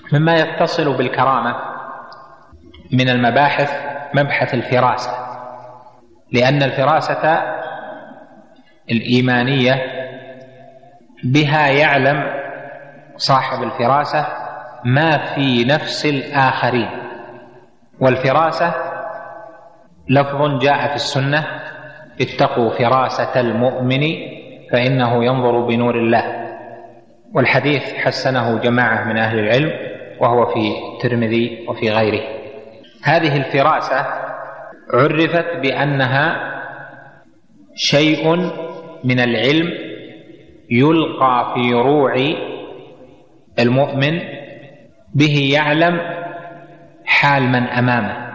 مما يتصل بالكرامة من المباحث مبحث الفراسة، لأن الفراسة الإيمانية بها يعلم صاحب الفراسة ما في نفس الآخرين. والفراسة لفظ جاء في السنة: اتقوا فراسة المؤمن فإنه ينظر بنور الله. والحديث حسنه جماعة من أهل العلم، وهو في الترمذي وفي غيره. هذه الفراسة عرفت بأنها شيء من العلم يلقى في روع المؤمن، به يعلم حال من أمامه،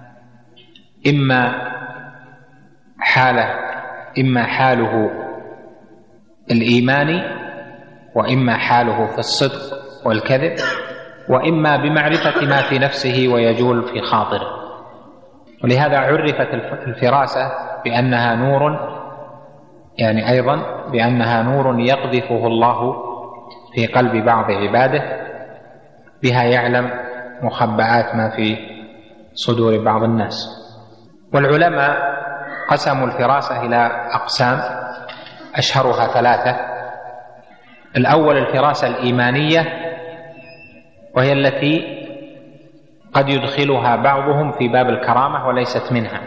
إما حاله الإيماني، وإما حاله في الصدق والكذب، وإما بمعرفة ما في نفسه ويجول في خاطره. ولهذا عرفت الفراسة بأنها نور، يعني أيضا بأنها نور يقذفه الله في قلب بعض عباده، بها يعلم مخبآت ما في صدور بعض الناس. والعلماء قسموا الفراسة إلى أقسام، أشهرها 3. الأول الفراسة الإيمانية، وهي التي قد يدخلها بعضهم في باب الكرامة وليست منها.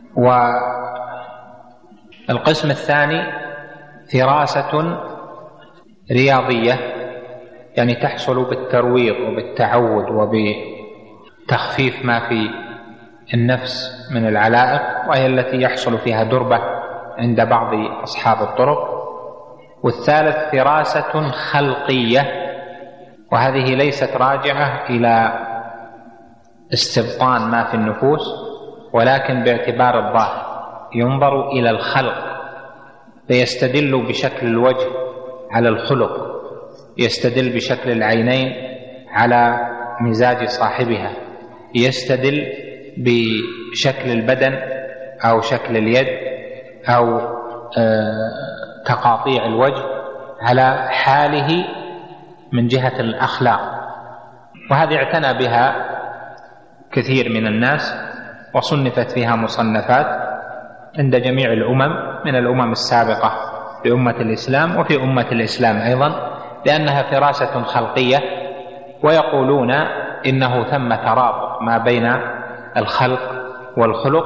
والقسم الثاني فراسة رياضية، يعني تحصل بالترويض وبالتعود وبتخفيف ما في النفس من العلائق، وهي التي يحصل فيها دربة عند بعض أصحاب الطرق. والثالث فراسة خلقية، وهذه ليست راجعة إلى استبطان ما في النفوس، ولكن باعتبار الظاهر، ينظر إلى الخلق فيستدل بشكل الوجه على الخلق، يستدل بشكل العينين على مزاج صاحبها، يستدل بشكل البدن أو شكل اليد أو تقاطيع الوجه على حاله من جهة الأخلاق. وهذه اعتنى بها كثير من الناس، وصنفت فيها مصنفات عند جميع الأمم من الأمم السابقة لأمة الإسلام وفي أمة الإسلام أيضا، لأنها فراسة خلقية. ويقولون إنه ثم ترابط ما بين الخلق والخلق.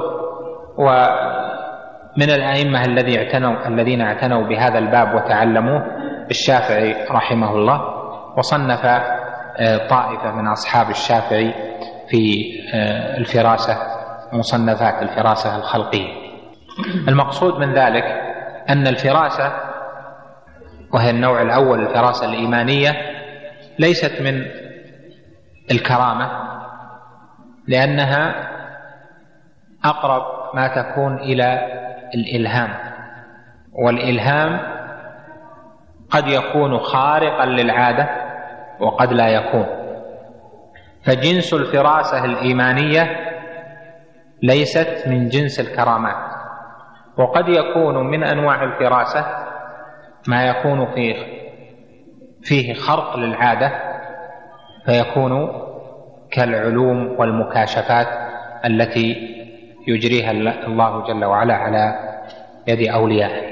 ومن الأئمة الذين اعتنوا بهذا الباب وتعلموه الشافعي رحمه الله، وصنف طائفة من أصحاب الشافعي في الفراسة، مصنفات الفراسة الخلقية. المقصود من ذلك أن الفراسة، وهي النوع الأول الفراسة الإيمانية، ليست من الكرامة، لأنها أقرب ما تكون إلى الإلهام، والإلهام قد يكون خارقا للعادة وقد لا يكون. فجنس الفراسة الإيمانية ليست من جنس الكرامات. وقد يكون من أنواع الفراسة ما يكون فيه خرق للعادة، فيكون كالعلوم والمكاشفات التي يجريها الله جل وعلا على يد أوليائه.